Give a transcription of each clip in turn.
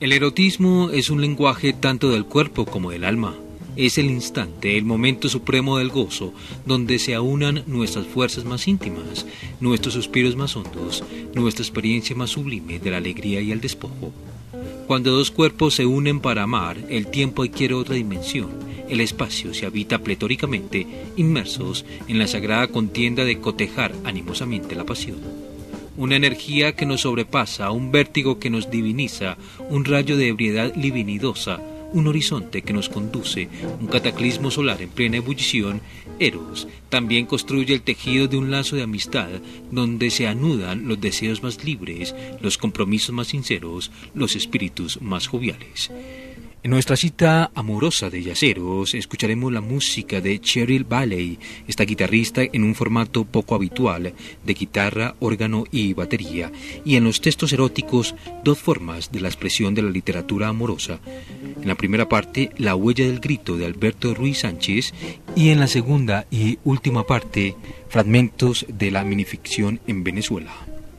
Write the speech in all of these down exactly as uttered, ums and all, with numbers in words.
El erotismo es un lenguaje tanto del cuerpo como del alma. Es el instante, el momento supremo del gozo, donde se aunan nuestras fuerzas más íntimas, nuestros suspiros más hondos, nuestra experiencia más sublime de la alegría y el despojo. Cuando dos cuerpos se unen para amar, el tiempo adquiere otra dimensión, el espacio se habita pletóricamente, inmersos en la sagrada contienda de cotejar animosamente la pasión. Una energía que nos sobrepasa, un vértigo que nos diviniza, un rayo de ebriedad libidinosa, un horizonte que nos conduce, un cataclismo solar en plena ebullición. Eros también construye el tejido de un lazo de amistad donde se anudan los deseos más libres, los compromisos más sinceros, los espíritus más joviales. En nuestra cita amorosa de Yaceros escucharemos la música de Cheryl Bailey, esta guitarrista en un formato poco habitual de guitarra, órgano y batería, y en los textos eróticos dos formas de la expresión de la literatura amorosa. En la primera parte, La huella del grito de Alberto Ruiz Sánchez, y en la segunda y última parte, fragmentos de la minificción en Venezuela.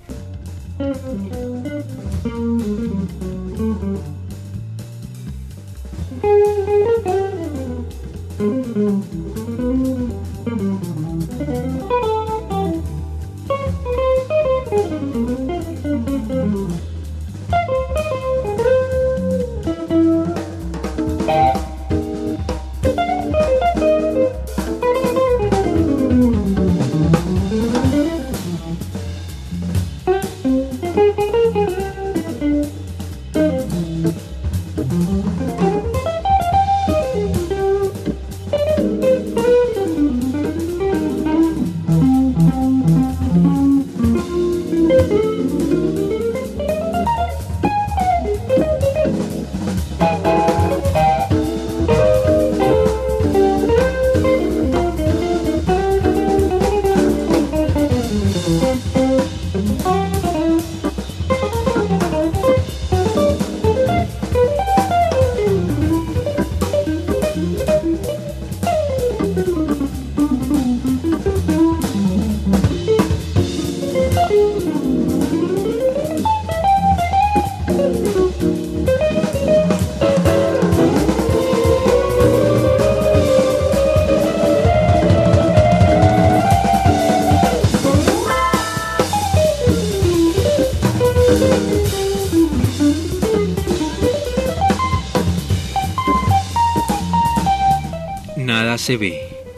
Nada se ve.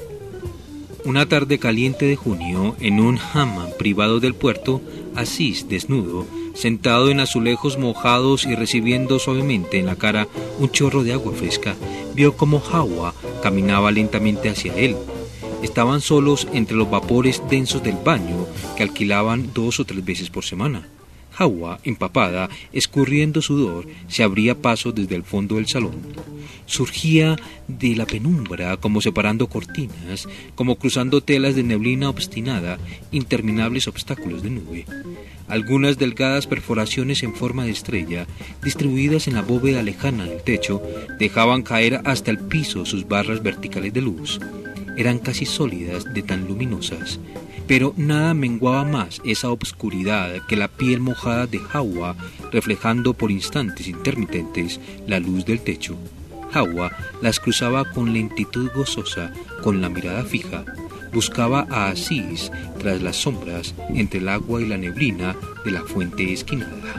Una tarde caliente de junio, en un hammam privado del puerto, Asís, desnudo, sentado en azulejos mojados y recibiendo suavemente en la cara un chorro de agua fresca, vio como Hawa caminaba lentamente hacia él. Estaban solos entre los vapores densos del baño que alquilaban dos o tres veces por semana. Hawa, empapada, escurriendo sudor, se abría paso desde el fondo del salón. Surgía de la penumbra como separando cortinas, como cruzando telas de neblina obstinada, interminables obstáculos de nube. Algunas delgadas perforaciones en forma de estrella, distribuidas en la bóveda lejana del techo, dejaban caer hasta el piso sus barras verticales de luz. Eran casi sólidas de tan luminosas. Pero nada menguaba más esa obscuridad que la piel mojada de Hawa, reflejando por instantes intermitentes la luz del techo. Hawa las cruzaba con lentitud gozosa, con la mirada fija. Buscaba a Asís tras las sombras, entre el agua y la neblina de la fuente esquinada.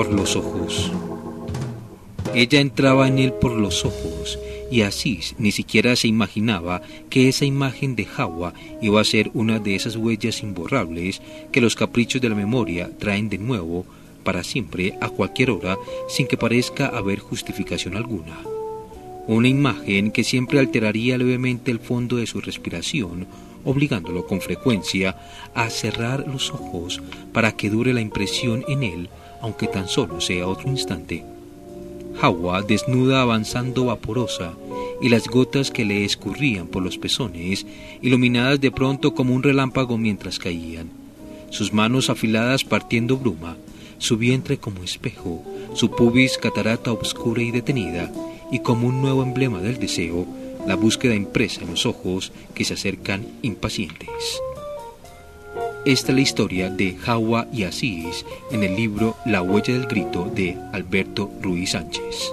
por los ojos. Ella entraba en él por los ojos, y Asís ni siquiera se imaginaba que esa imagen de Hawa iba a ser una de esas huellas imborrables que los caprichos de la memoria traen de nuevo para siempre a cualquier hora sin que parezca haber justificación alguna. Una imagen que siempre alteraría levemente el fondo de su respiración, obligándolo con frecuencia a cerrar los ojos para que dure la impresión en él, aunque tan solo sea otro instante. Hawa desnuda avanzando vaporosa, y las gotas que le escurrían por los pezones, iluminadas de pronto como un relámpago mientras caían, sus manos afiladas partiendo bruma, su vientre como espejo, su pubis catarata obscura y detenida, y como un nuevo emblema del deseo, la búsqueda impresa en los ojos que se acercan impacientes. Esta es la historia de Hawa y Asís en el libro La huella del grito de Alberto Ruiz Sánchez.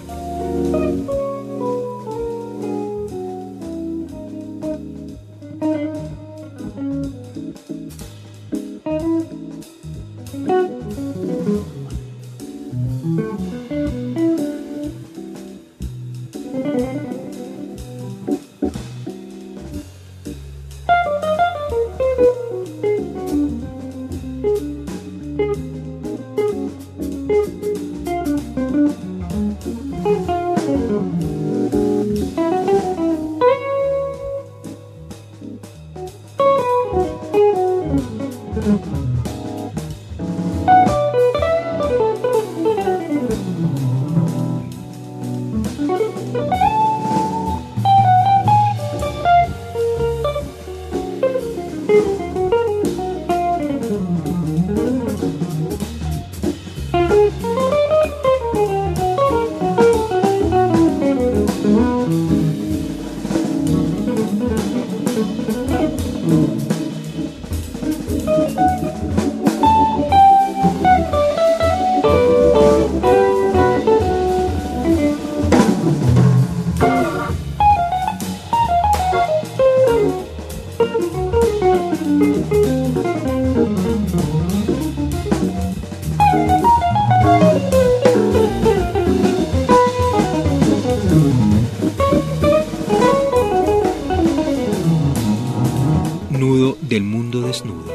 Nudo del mundo desnudo.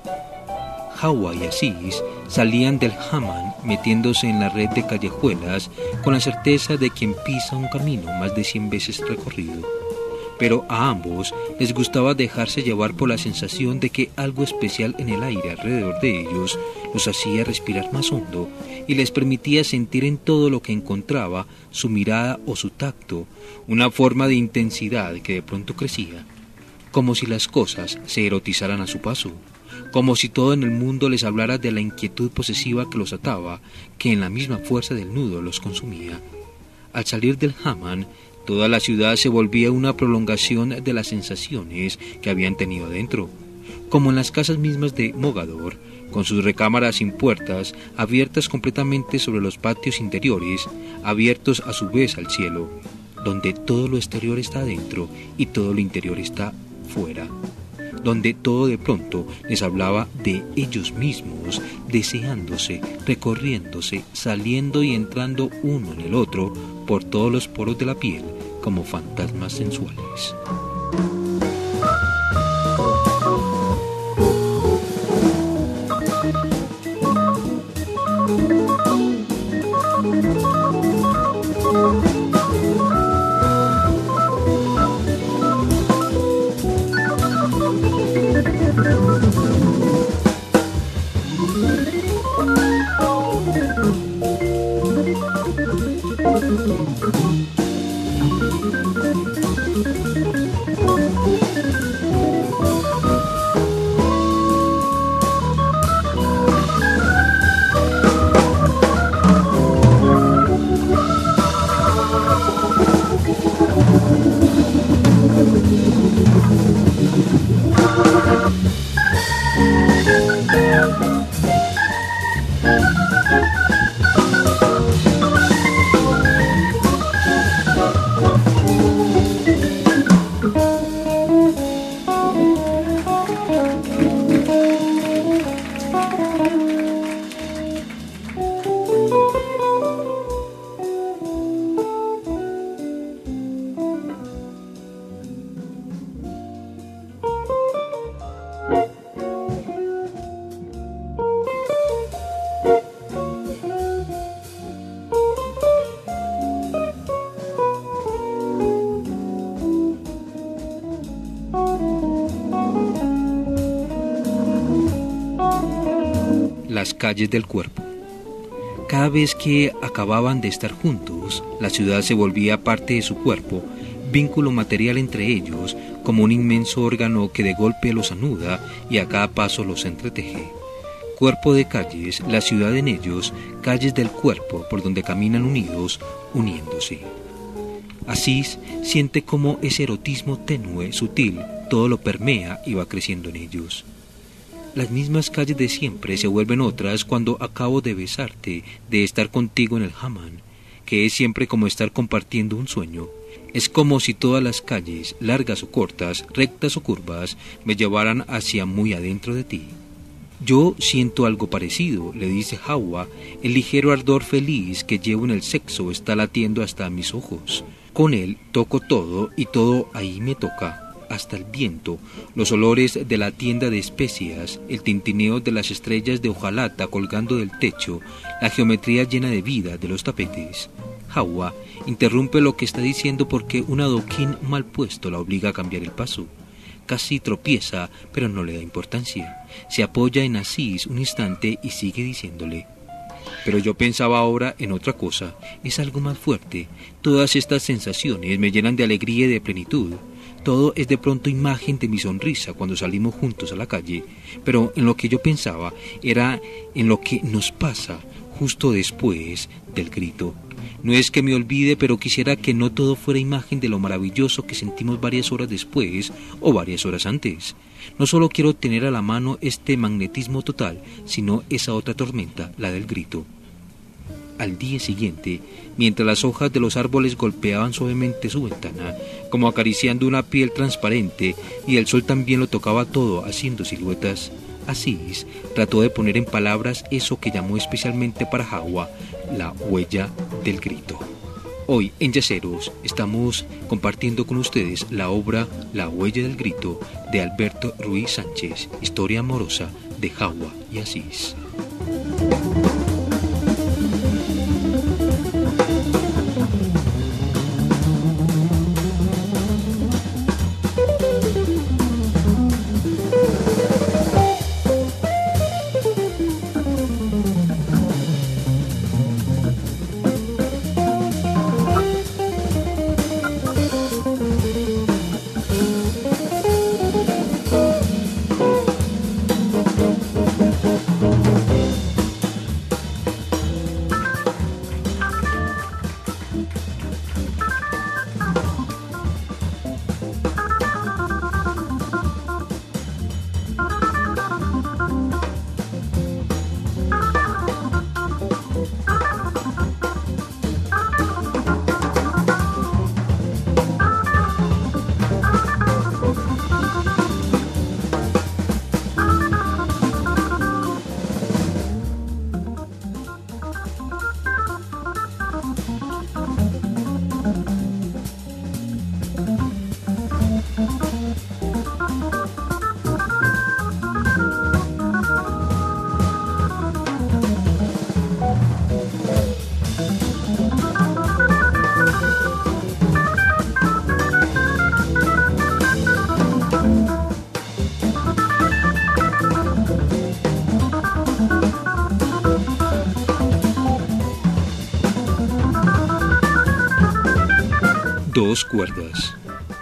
Hawa y Asís salían del hammam metiéndose en la red de callejuelas con la certeza de quien pisa un camino más de cien veces recorrido. Pero a ambos les gustaba dejarse llevar por la sensación de que algo especial en el aire alrededor de ellos los hacía respirar más hondo y les permitía sentir en todo lo que encontraba, su mirada o su tacto, una forma de intensidad que de pronto crecía, como si las cosas se erotizaran a su paso, como si todo en el mundo les hablara de la inquietud posesiva que los ataba, que en la misma fuerza del nudo los consumía. Al salir del hammam, toda la ciudad se volvía una prolongación de las sensaciones que habían tenido adentro, como en las casas mismas de Mogador, con sus recámaras sin puertas, abiertas completamente sobre los patios interiores, abiertos a su vez al cielo, donde todo lo exterior está adentro y todo lo interior está fuera, donde todo de pronto les hablaba de ellos mismos, deseándose, recorriéndose, saliendo y entrando uno en el otro por todos los poros de la piel como fantasmas sensuales. Las calles del cuerpo. Cada vez que acababan de estar juntos, la ciudad se volvía parte de su cuerpo, vínculo material entre ellos, como un inmenso órgano que de golpe los anuda y a cada paso los entreteje. Cuerpo de calles, la ciudad en ellos, calles del cuerpo por donde caminan unidos, uniéndose. Asís siente como ese erotismo tenue, sutil, todo lo permea y va creciendo en ellos. Las mismas calles de siempre se vuelven otras cuando acabo de besarte, de estar contigo en el hammam, que es siempre como estar compartiendo un sueño. Es como si todas las calles, largas o cortas, rectas o curvas, me llevaran hacia muy adentro de ti. Yo siento algo parecido, le dice Hawa, el ligero ardor feliz que llevo en el sexo está latiendo hasta mis ojos. Con él toco todo y todo ahí me toca. Hasta el viento, los olores de la tienda de especias, el tintineo de las estrellas de hojalata colgando del techo, la geometría llena de vida de los tapetes. Hawa interrumpe lo que está diciendo porque un adoquín mal puesto la obliga a cambiar el paso. Casi tropieza, pero no le da importancia. Se apoya en Asís un instante y sigue diciéndole: pero yo pensaba ahora en otra cosa, es algo más fuerte. Todas estas sensaciones me llenan de alegría y de plenitud. Todo es de pronto imagen de mi sonrisa cuando salimos juntos a la calle, pero en lo que yo pensaba era en lo que nos pasa justo después del grito. No es que me olvide, pero quisiera que no todo fuera imagen de lo maravilloso que sentimos varias horas después o varias horas antes. No solo quiero tener a la mano este magnetismo total, sino esa otra tormenta, la del grito. Al día siguiente, mientras las hojas de los árboles golpeaban suavemente su ventana, como acariciando una piel transparente, y el sol también lo tocaba todo haciendo siluetas, Asís trató de poner en palabras eso que llamó especialmente para Hawa la huella del grito. Hoy en Yaceros estamos compartiendo con ustedes la obra La huella del grito de Alberto Ruiz Sánchez, historia amorosa de Hawa y Asís. Dos cuerdas.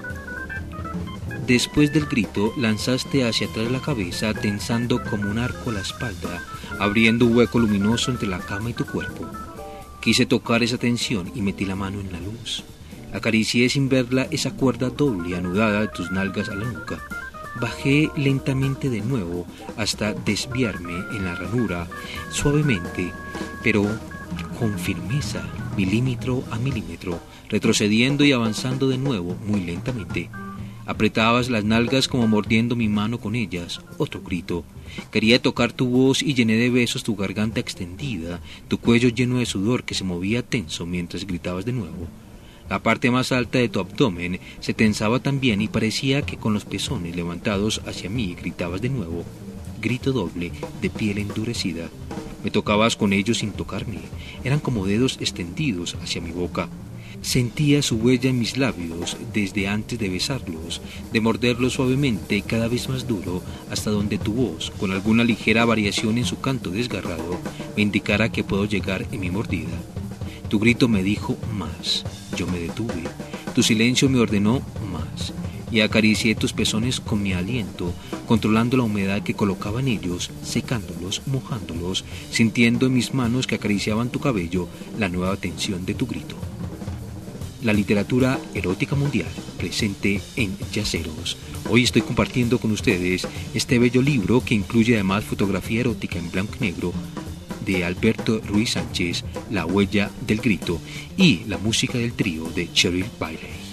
Después del grito, lanzaste hacia atrás la cabeza, tensando como un arco la espalda, abriendo un hueco luminoso entre la cama y tu cuerpo. Quise tocar esa tensión y metí la mano en la luz. Acaricié sin verla esa cuerda doble anudada de tus nalgas a la nuca. Bajé lentamente de nuevo hasta desviarme en la ranura, suavemente, pero con firmeza, milímetro a milímetro, retrocediendo y avanzando de nuevo muy lentamente. Apretabas las nalgas como mordiendo mi mano con ellas. Otro grito. Quería tocar tu voz y llené de besos tu garganta extendida, tu cuello lleno de sudor que se movía tenso mientras gritabas de nuevo. La parte más alta de tu abdomen se tensaba también y parecía que con los pezones levantados hacia mí gritabas de nuevo. Grito doble, de piel endurecida. Me tocabas con ellos sin tocarme. Eran como dedos extendidos hacia mi boca. Sentía su huella en mis labios desde antes de besarlos, de morderlos suavemente cada vez más duro, hasta donde tu voz, con alguna ligera variación en su canto desgarrado, me indicara que puedo llegar en mi mordida. Tu grito me dijo más, yo me detuve, tu silencio me ordenó más, y acaricié tus pezones con mi aliento, controlando la humedad que colocaba en ellos, secándolos, mojándolos, sintiendo en mis manos que acariciaban tu cabello la nueva tensión de tu grito. La literatura erótica mundial presente en Yaceros. Hoy estoy compartiendo con ustedes este bello libro que incluye además fotografía erótica en blanco y negro de Alberto Ruiz Sánchez, La huella del grito, y la música del trío de Cheryl Bailey.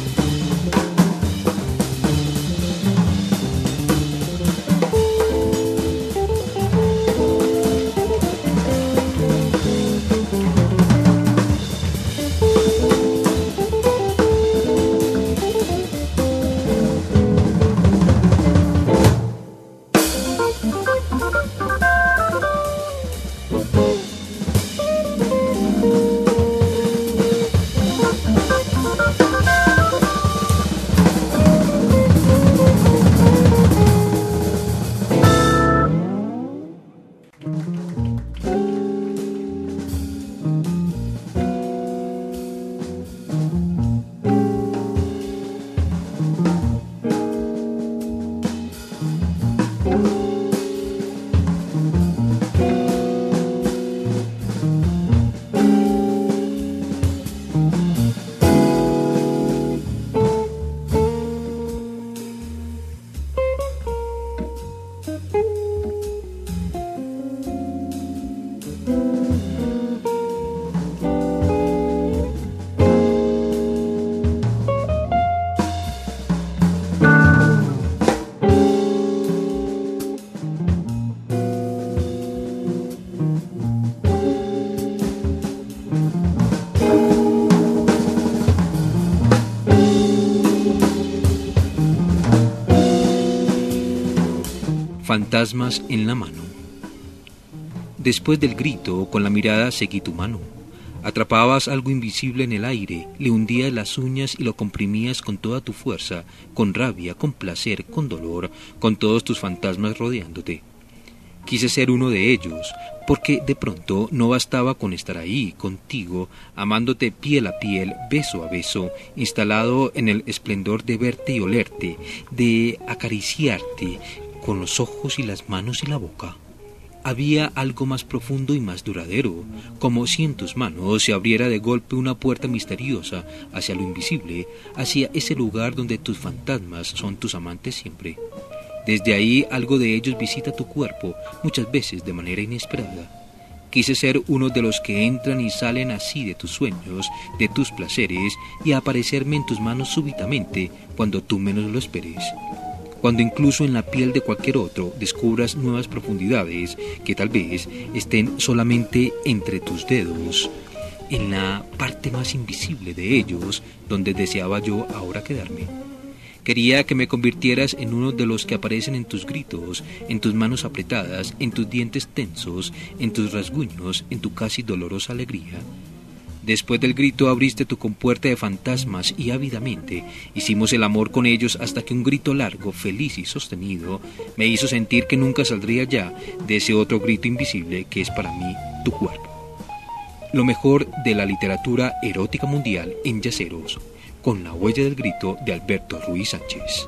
Fantasmas en la mano. Después del grito, con la mirada seguí tu mano. Atrapabas algo invisible en el aire, le hundías las uñas y lo comprimías con toda tu fuerza, con rabia, con placer, con dolor, con todos tus fantasmas rodeándote. Quise ser uno de ellos, porque de pronto no bastaba con estar ahí, contigo, amándote piel a piel, beso a beso, instalado en el esplendor de verte y olerte, de acariciarte, con los ojos y las manos y la boca. Había algo más profundo y más duradero, como si en tus manos se abriera de golpe una puerta misteriosa hacia lo invisible, hacia ese lugar donde tus fantasmas son tus amantes siempre. Desde ahí algo de ellos visita tu cuerpo, muchas veces de manera inesperada. Quise ser uno de los que entran y salen así de tus sueños, de tus placeres, y aparecerme en tus manos súbitamente, cuando tú menos lo esperes. Cuando incluso en la piel de cualquier otro descubras nuevas profundidades que tal vez estén solamente entre tus dedos, en la parte más invisible de ellos, donde deseaba yo ahora quedarme. Quería que me convirtieras en uno de los que aparecen en tus gritos, en tus manos apretadas, en tus dientes tensos, en tus rasguños, en tu casi dolorosa alegría. Después del grito abriste tu compuerta de fantasmas y ávidamente hicimos el amor con ellos hasta que un grito largo, feliz y sostenido me hizo sentir que nunca saldría ya de ese otro grito invisible que es para mí tu cuerpo. Lo mejor de la literatura erótica mundial en Yaceros, con La huella del grito de Alberto Ruiz Sánchez.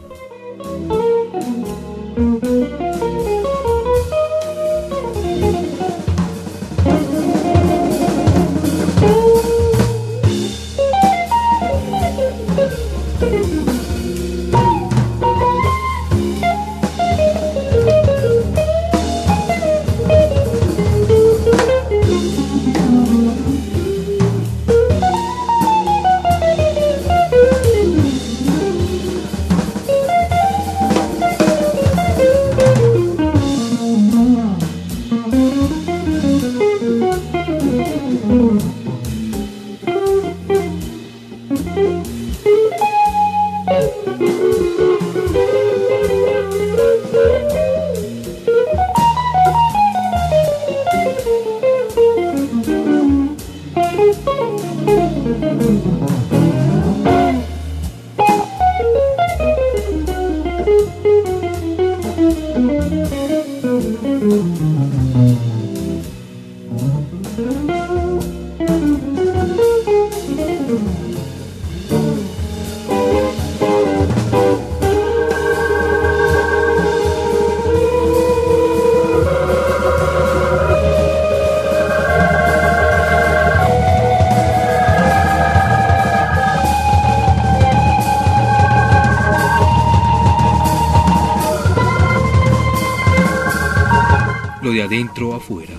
Lo de adentro afuera.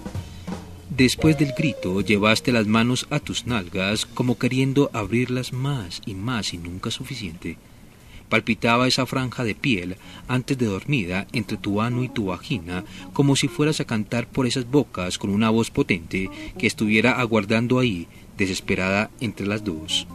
Después del grito, llevaste las manos a tus nalgas como queriendo abrirlas más y más y nunca suficiente. Palpitaba esa franja de piel antes de dormida entre tu ano y tu vagina, como si fueras a cantar por esas bocas con una voz potente que estuviera aguardando ahí, desesperada entre las dos.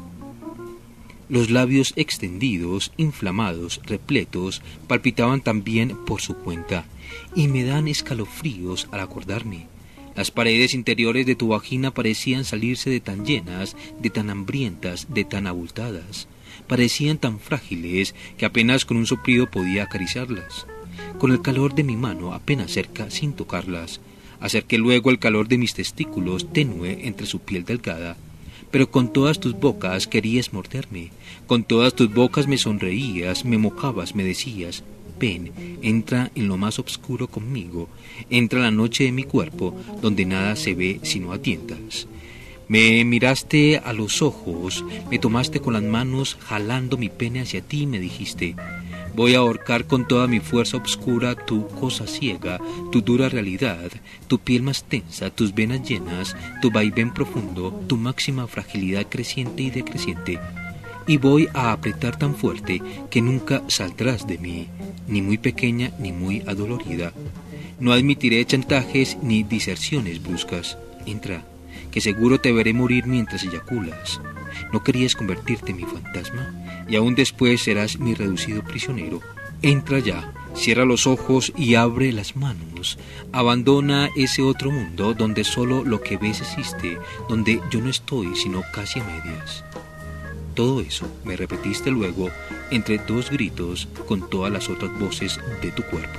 Los labios extendidos, inflamados, repletos, palpitaban también por su cuenta, y me dan escalofríos al acordarme. Las paredes interiores de tu vagina parecían salirse de tan llenas, de tan hambrientas, de tan abultadas. Parecían tan frágiles que apenas con un soplido podía acariciarlas. Con el calor de mi mano apenas cerca, sin tocarlas, acerqué luego el calor de mis testículos tenue entre su piel delgada. Pero con todas tus bocas querías morderme, con todas tus bocas me sonreías, me mocabas, me decías: ven, entra en lo más oscuro conmigo, entra a la noche de mi cuerpo, donde nada se ve sino a tientas. Me miraste a los ojos, me tomaste con las manos jalando mi pene hacia ti y me dijiste: voy a ahorcar con toda mi fuerza obscura tu cosa ciega, tu dura realidad, tu piel más tensa, tus venas llenas, tu vaivén profundo, tu máxima fragilidad creciente y decreciente. Y voy a apretar tan fuerte que nunca saldrás de mí, ni muy pequeña ni muy adolorida. No admitiré chantajes ni diserciones bruscas. Entra, que seguro te veré morir mientras eyaculas. ¿No querías convertirte en mi fantasma? Y aún después serás mi reducido prisionero. Entra ya, cierra los ojos y abre las manos. Abandona ese otro mundo donde solo lo que ves existe, donde yo no estoy sino casi a medias. Todo eso me repetiste luego entre dos gritos con todas las otras voces de tu cuerpo.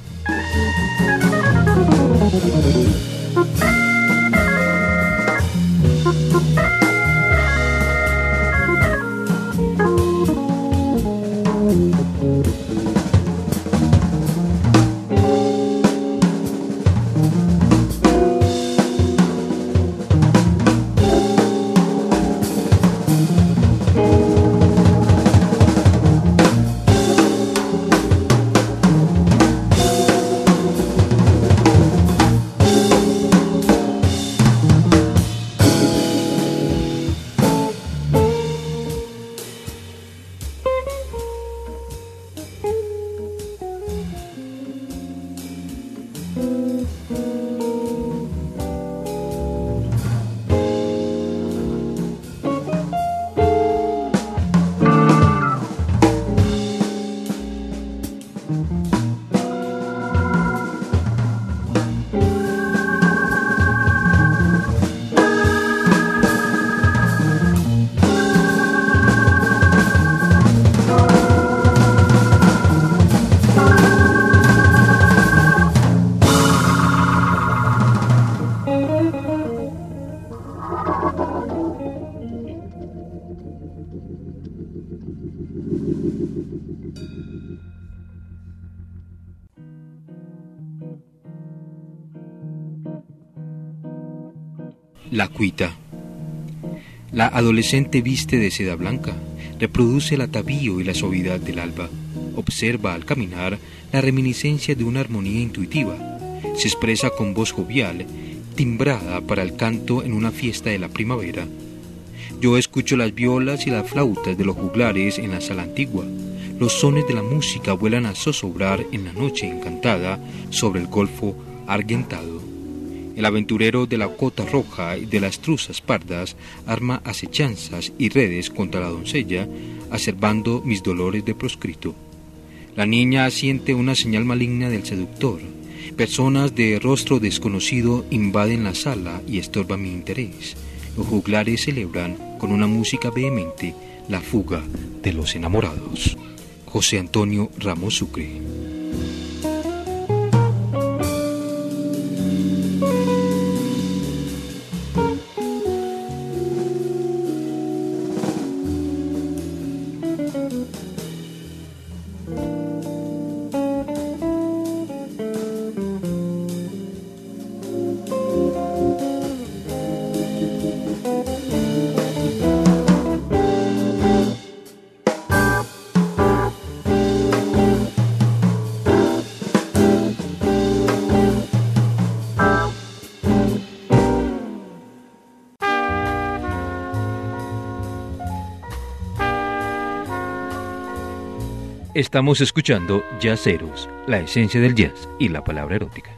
La cuita. La adolescente viste de seda blanca, reproduce el atavío y la suavidad del alba, observa al caminar la reminiscencia de una armonía intuitiva, se expresa con voz jovial, timbrada para el canto en una fiesta de la primavera. Yo escucho las violas y las flautas de los juglares en la sala antigua, los sones de la música vuelan a zozobrar en la noche encantada sobre el golfo argentado. El aventurero de la cota roja y de las truzas pardas arma acechanzas y redes contra la doncella, acervando mis dolores de proscrito. La niña siente una señal maligna del seductor. Personas de rostro desconocido invaden la sala y estorban mi interés. Los juglares celebran con una música vehemente la fuga de los enamorados. José Antonio Ramos Sucre. Estamos escuchando Jazzeros, la esencia del jazz y la palabra erótica.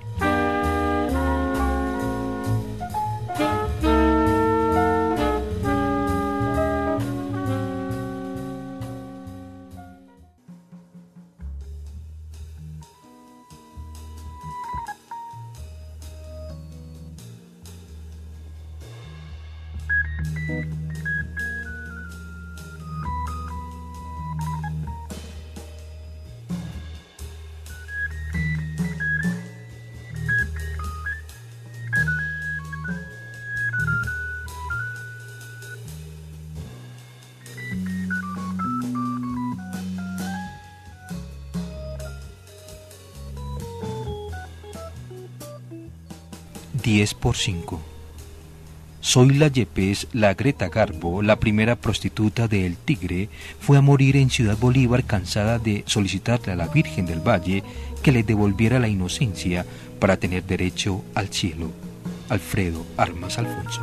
diez por cinco. Zoila Yepes, la Greta Garbo, la primera prostituta de El Tigre, fue a morir en Ciudad Bolívar cansada de solicitarle a la Virgen del Valle que le devolviera la inocencia para tener derecho al cielo. Alfredo Armas Alfonso.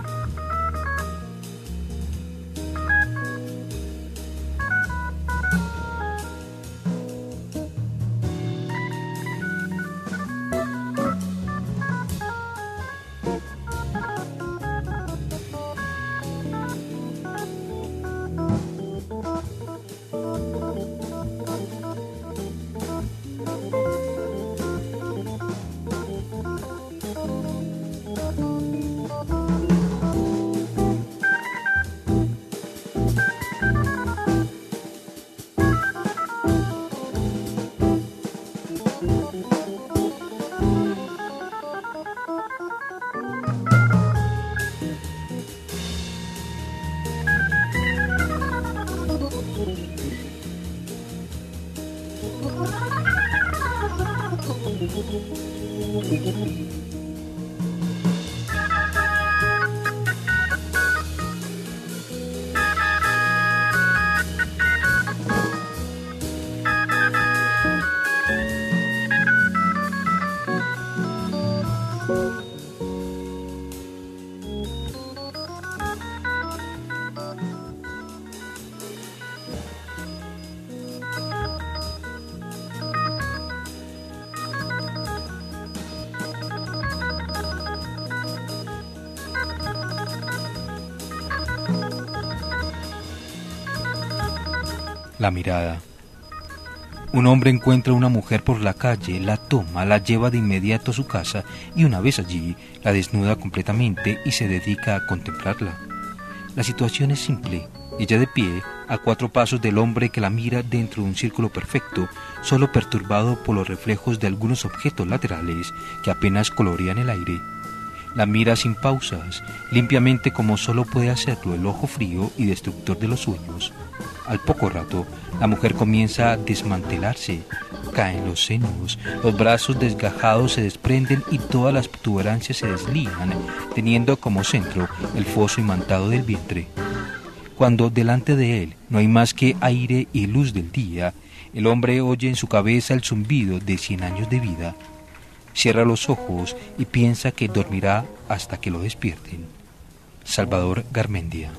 La mirada. Un hombre encuentra a una mujer por la calle, la toma, la lleva de inmediato a su casa y una vez allí la desnuda completamente y se dedica a contemplarla. La situación es simple. Ella de pie, a cuatro pasos del hombre que la mira dentro de un círculo perfecto, solo perturbado por los reflejos de algunos objetos laterales que apenas colorean el aire. La mira sin pausas, limpiamente como solo puede hacerlo el ojo frío y destructor de los sueños. Al poco rato, la mujer comienza a desmantelarse, caen los senos, los brazos desgajados se desprenden y todas las protuberancias se deslizan, teniendo como centro el foso imantado del vientre. Cuando delante de él no hay más que aire y luz del día, el hombre oye en su cabeza el zumbido de cien años de vida. Cierra los ojos y piensa que dormirá hasta que lo despierten. Salvador Garmendia.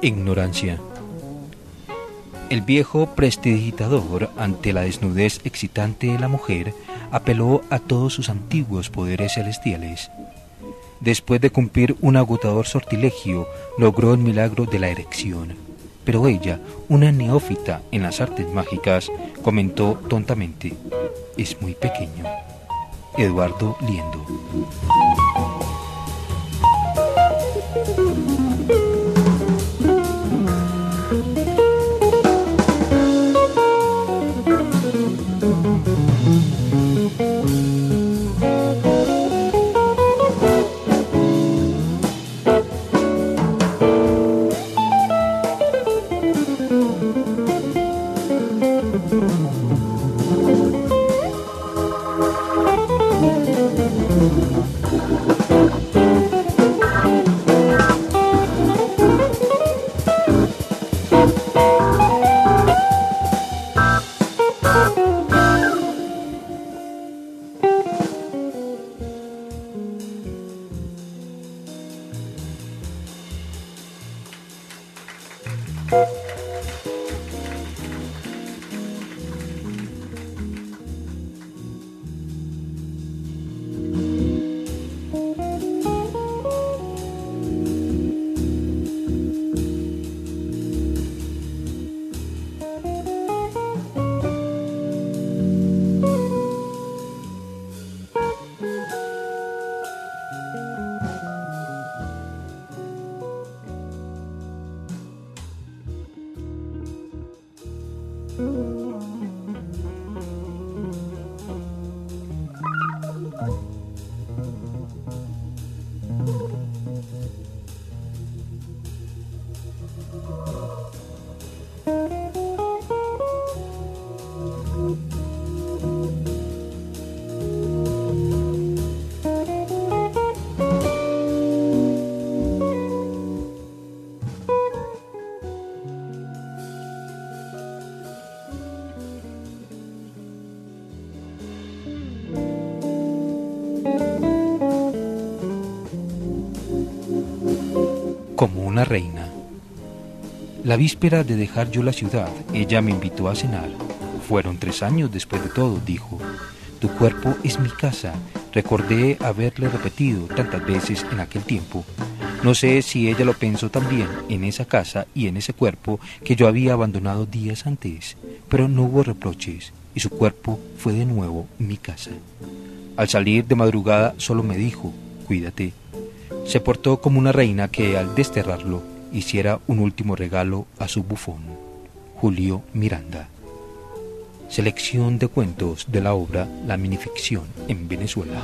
Ignorancia. El viejo prestidigitador, ante la desnudez excitante de la mujer, apeló a todos sus antiguos poderes celestiales. Después de cumplir un agotador sortilegio, logró el milagro de la erección. Pero ella, una neófita en las artes mágicas, comentó tontamente: «Es muy pequeño». Eduardo Liendo. Como una reina. La víspera de dejar yo la ciudad, ella me invitó a cenar. Fueron tres años después de todo, dijo. Tu cuerpo es mi casa. Recordé haberle repetido tantas veces en aquel tiempo. No sé si ella lo pensó también en esa casa y en ese cuerpo que yo había abandonado días antes, pero no hubo reproches y su cuerpo fue de nuevo mi casa. Al salir de madrugada solo me dijo, cuídate. Se portó como una reina que al desterrarlo hiciera un último regalo a su bufón. Julio Miranda. Selección de cuentos de la obra La minificción en Venezuela.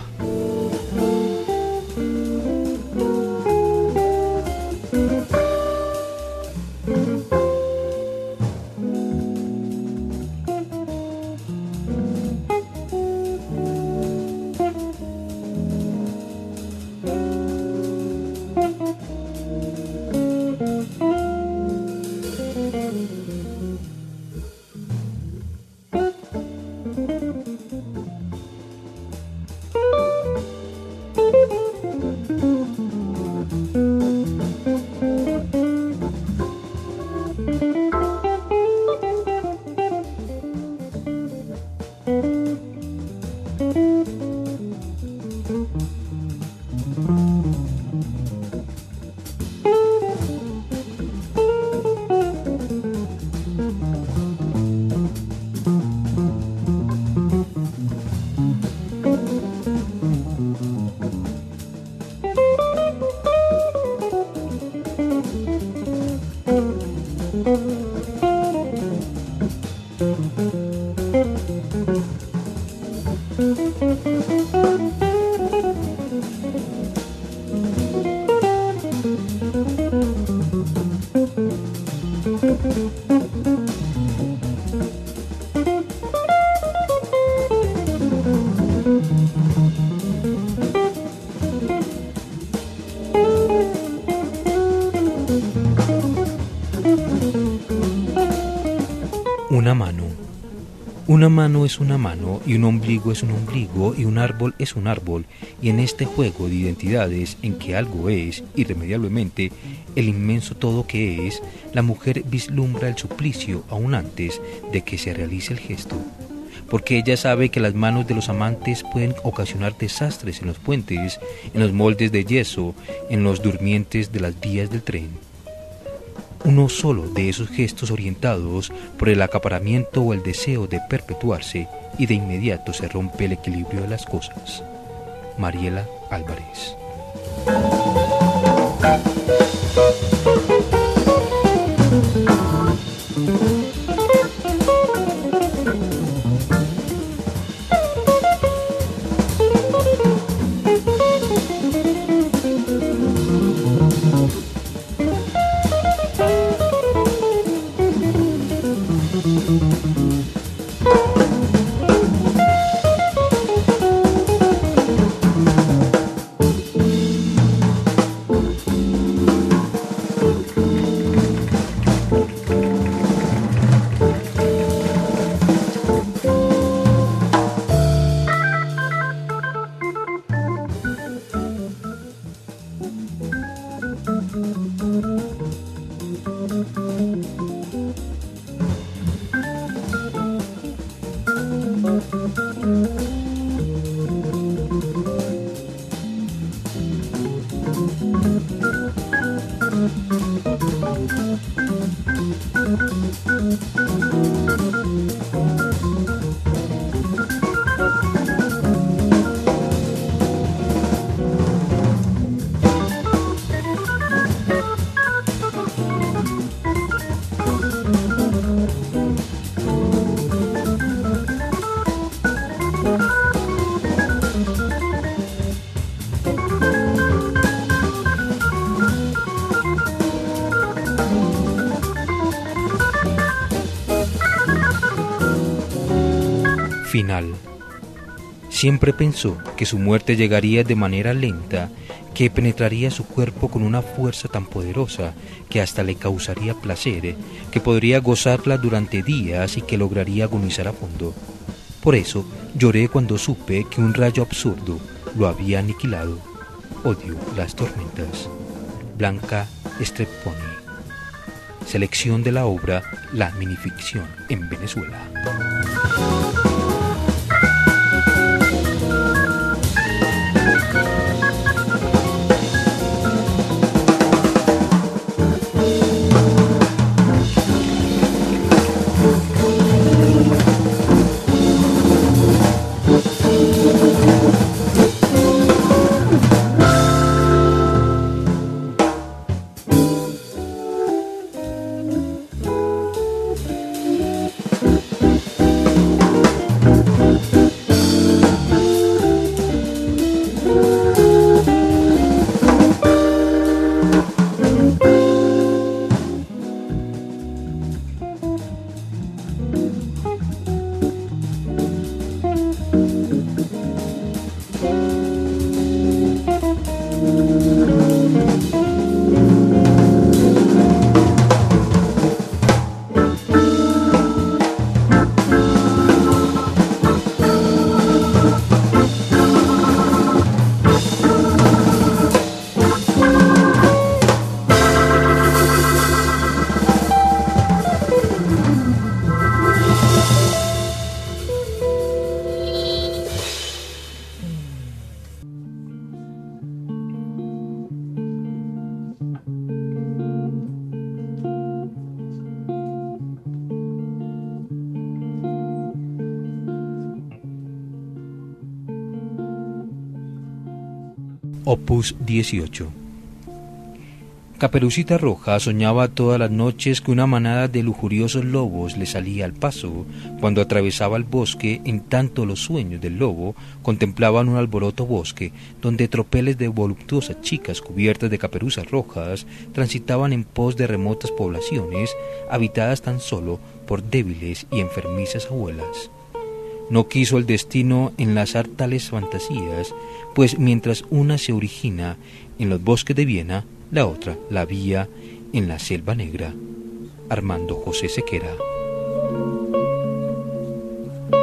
Una mano es una mano, y un ombligo es un ombligo, y un árbol es un árbol, y en este juego de identidades en que algo es, irremediablemente, el inmenso todo que es, la mujer vislumbra el suplicio aún antes de que se realice el gesto, porque ella sabe que las manos de los amantes pueden ocasionar desastres en los puentes, en los moldes de yeso, en los durmientes de las vías del tren. Uno solo de esos gestos orientados por el acaparamiento o el deseo de perpetuarse, y de inmediato se rompe el equilibrio de las cosas. Mariela Álvarez. Final. Siempre pensó que su muerte llegaría de manera lenta, que penetraría su cuerpo con una fuerza tan poderosa que hasta le causaría placer, que podría gozarla durante días y que lograría agonizar a fondo. Por eso lloré cuando supe que un rayo absurdo lo había aniquilado. Odio las tormentas. Blanca Strepponi. Selección de la obra La minificción en Venezuela. Opus dieciocho. Caperucita Roja soñaba todas las noches que una manada de lujuriosos lobos le salía al paso cuando atravesaba el bosque. En tanto los sueños del lobo contemplaban un alboroto bosque donde tropeles de voluptuosas chicas cubiertas de caperuzas rojas transitaban en pos de remotas poblaciones habitadas tan solo por débiles y enfermizas abuelas. No quiso el destino enlazar tales fantasías, pues mientras una se origina en los bosques de Viena, la otra la había en la Selva Negra. Armando José Sequera.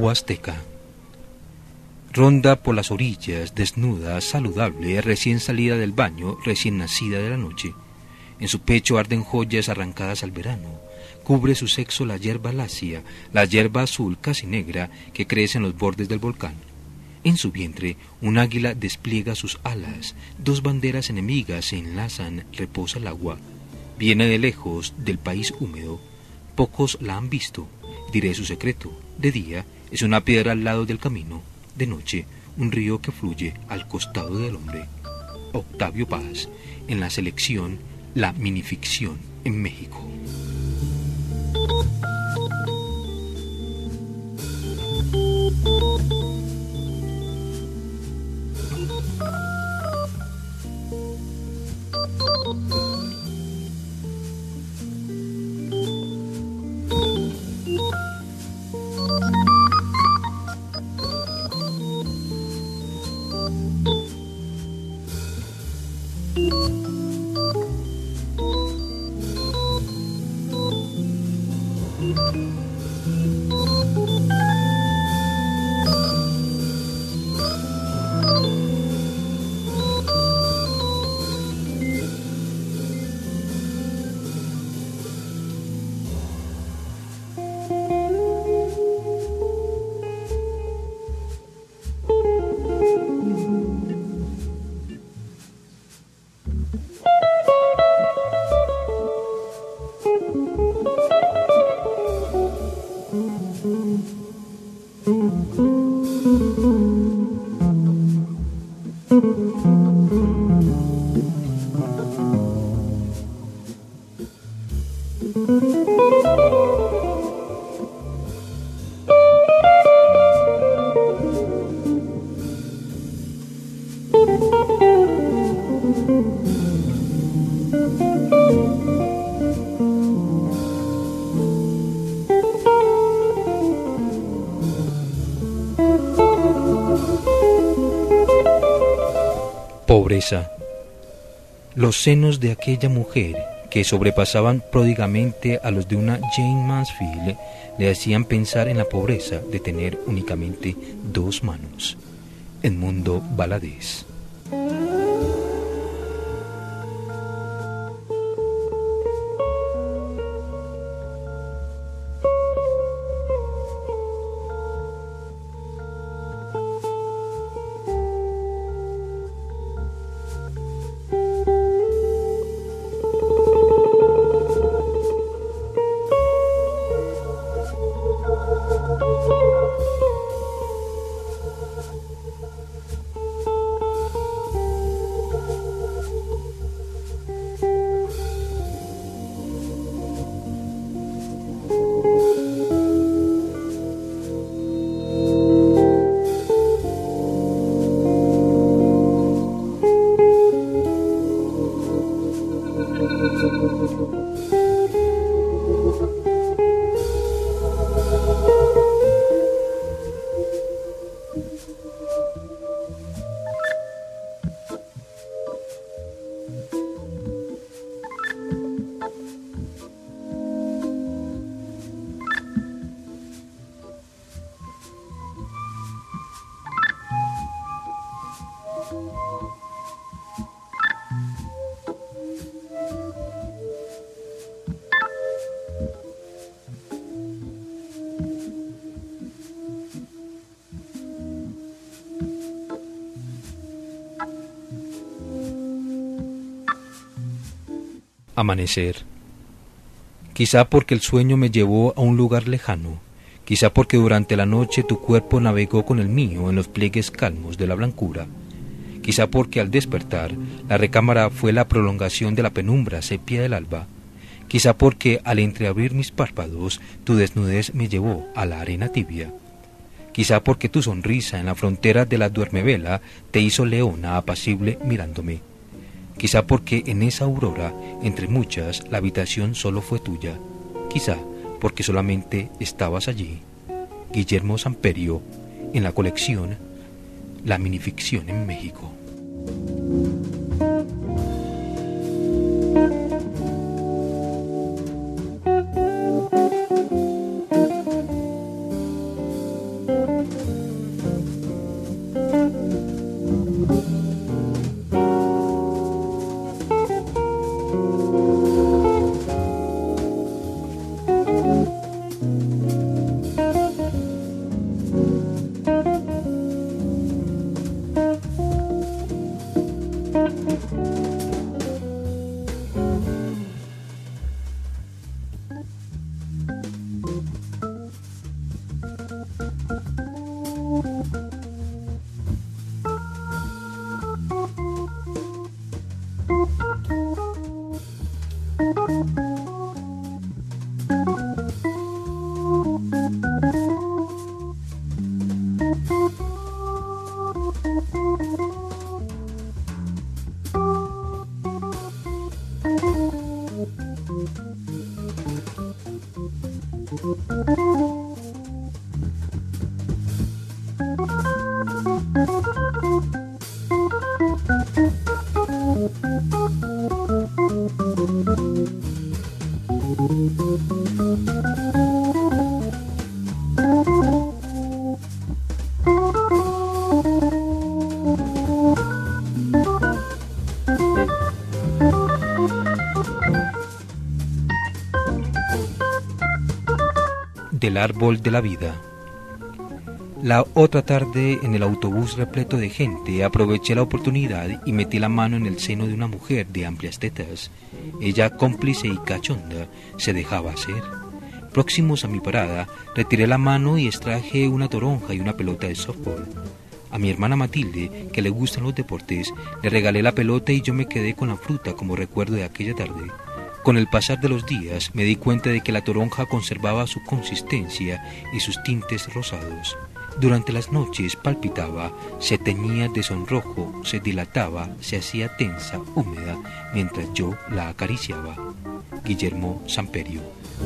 agua azteca. Ronda por las orillas, desnuda, saludable, recién salida del baño, recién nacida de la noche. En su pecho arden joyas arrancadas al verano. Cubre su sexo la hierba lacia, la hierba azul casi negra que crece en los bordes del volcán. En su vientre un águila despliega sus alas, dos banderas enemigas se enlazan, reposa el agua. Viene de lejos, del país húmedo. Pocos la han visto, diré su secreto. De día es una piedra al lado del camino, de noche un río que fluye al costado del hombre. Octavio Paz, en la selección La minificción en México. Pobreza. Los senos de aquella mujer, que sobrepasaban pródigamente a los de una Jane Mansfield, le hacían pensar en la pobreza de tener únicamente dos manos. Edmundo Valadez. Amanecer. Quizá porque el sueño me llevó a un lugar lejano, quizá porque durante la noche tu cuerpo navegó con el mío en los pliegues calmos de la blancura, quizá porque al despertar la recámara fue la prolongación de la penumbra sepia del alba, quizá porque al entreabrir mis párpados tu desnudez me llevó a la arena tibia, quizá porque tu sonrisa en la frontera de la duermevela te hizo leona apacible mirándome. Quizá porque en esa aurora, entre muchas, la habitación solo fue tuya. Quizá porque solamente estabas allí. Guillermo Samperio, en la colección La minificción en México. Del árbol de la vida. La otra tarde, en el autobús repleto de gente, aproveché la oportunidad y metí la mano en el seno de una mujer de amplias tetas. Ella, cómplice y cachonda, se dejaba hacer. Próximos a mi parada, retiré la mano y extraje una toronja y una pelota de softball. A mi hermana Matilde, que le gustan los deportes, le regalé la pelota y yo me quedé con la fruta como recuerdo de aquella tarde. Con el pasar de los días me di cuenta de que la toronja conservaba su consistencia y sus tintes rosados. Durante las noches palpitaba, se teñía de sonrojo, se dilataba, se hacía tensa, húmeda, mientras yo la acariciaba. Guillermo Samperio.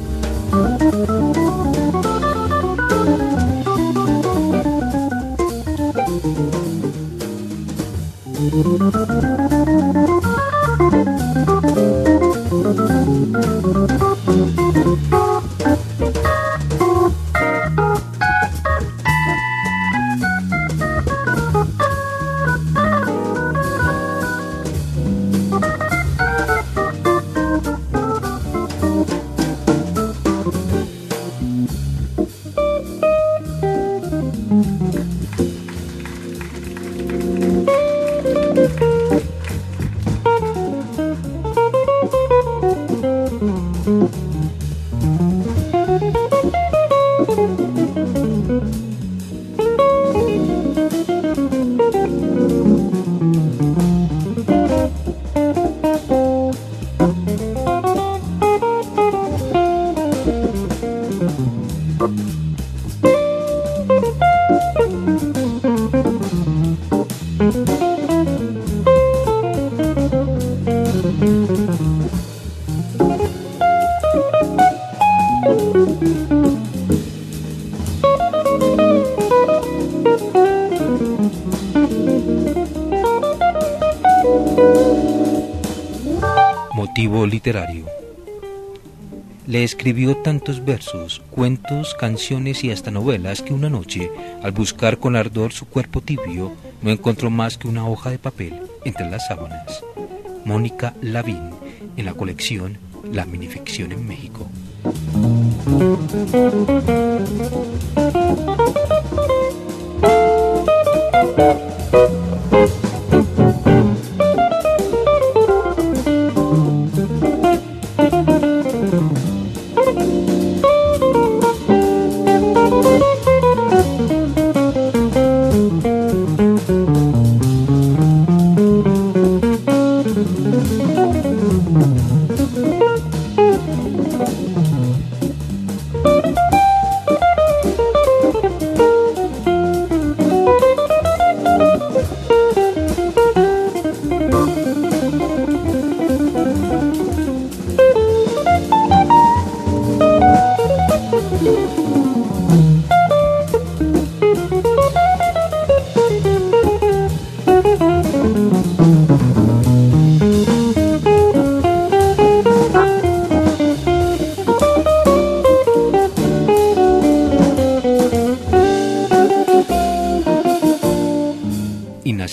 Motivo literario. Le escribió tantos versos, cuentos, canciones y hasta novelas que una noche, al buscar con ardor su cuerpo tibio, no encontró más que una hoja de papel entre las sábanas. Mónica Lavín, en la colección La minificción en México.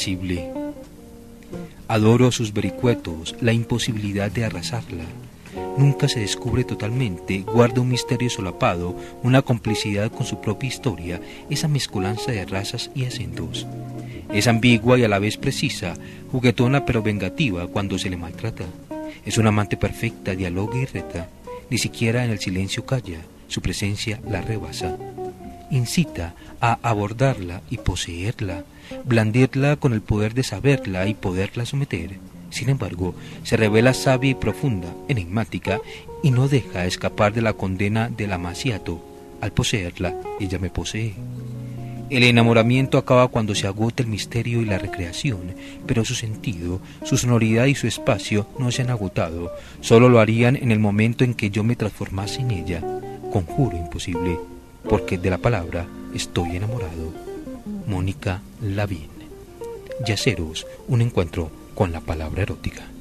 Adoro sus vericuetos, la imposibilidad de arrasarla. nunca se descubre totalmente, guarda un misterio solapado, una complicidad con su propia historia, esa mezcolanza de razas y acentos. Es ambigua y a la vez precisa, juguetona pero vengativa cuando se le maltrata. Es una amante perfecta, dialoga y reta, ni siquiera en el silencio calla, su presencia la rebasa. Incita a abordarla y poseerla, blandirla con el poder de saberla y poderla someter. Sin embargo, se revela sabia y profunda, enigmática, y no deja escapar de la condena del amaciato. Al poseerla, ella me posee. El enamoramiento acaba cuando se agota el misterio y la recreación, pero su sentido, su sonoridad y su espacio no se han agotado, solo lo harían en el momento en que yo me transformase en ella. Conjuro imposible, porque de la palabra estoy enamorado. Mónica Lavín. Yaceros, un encuentro con la palabra erótica.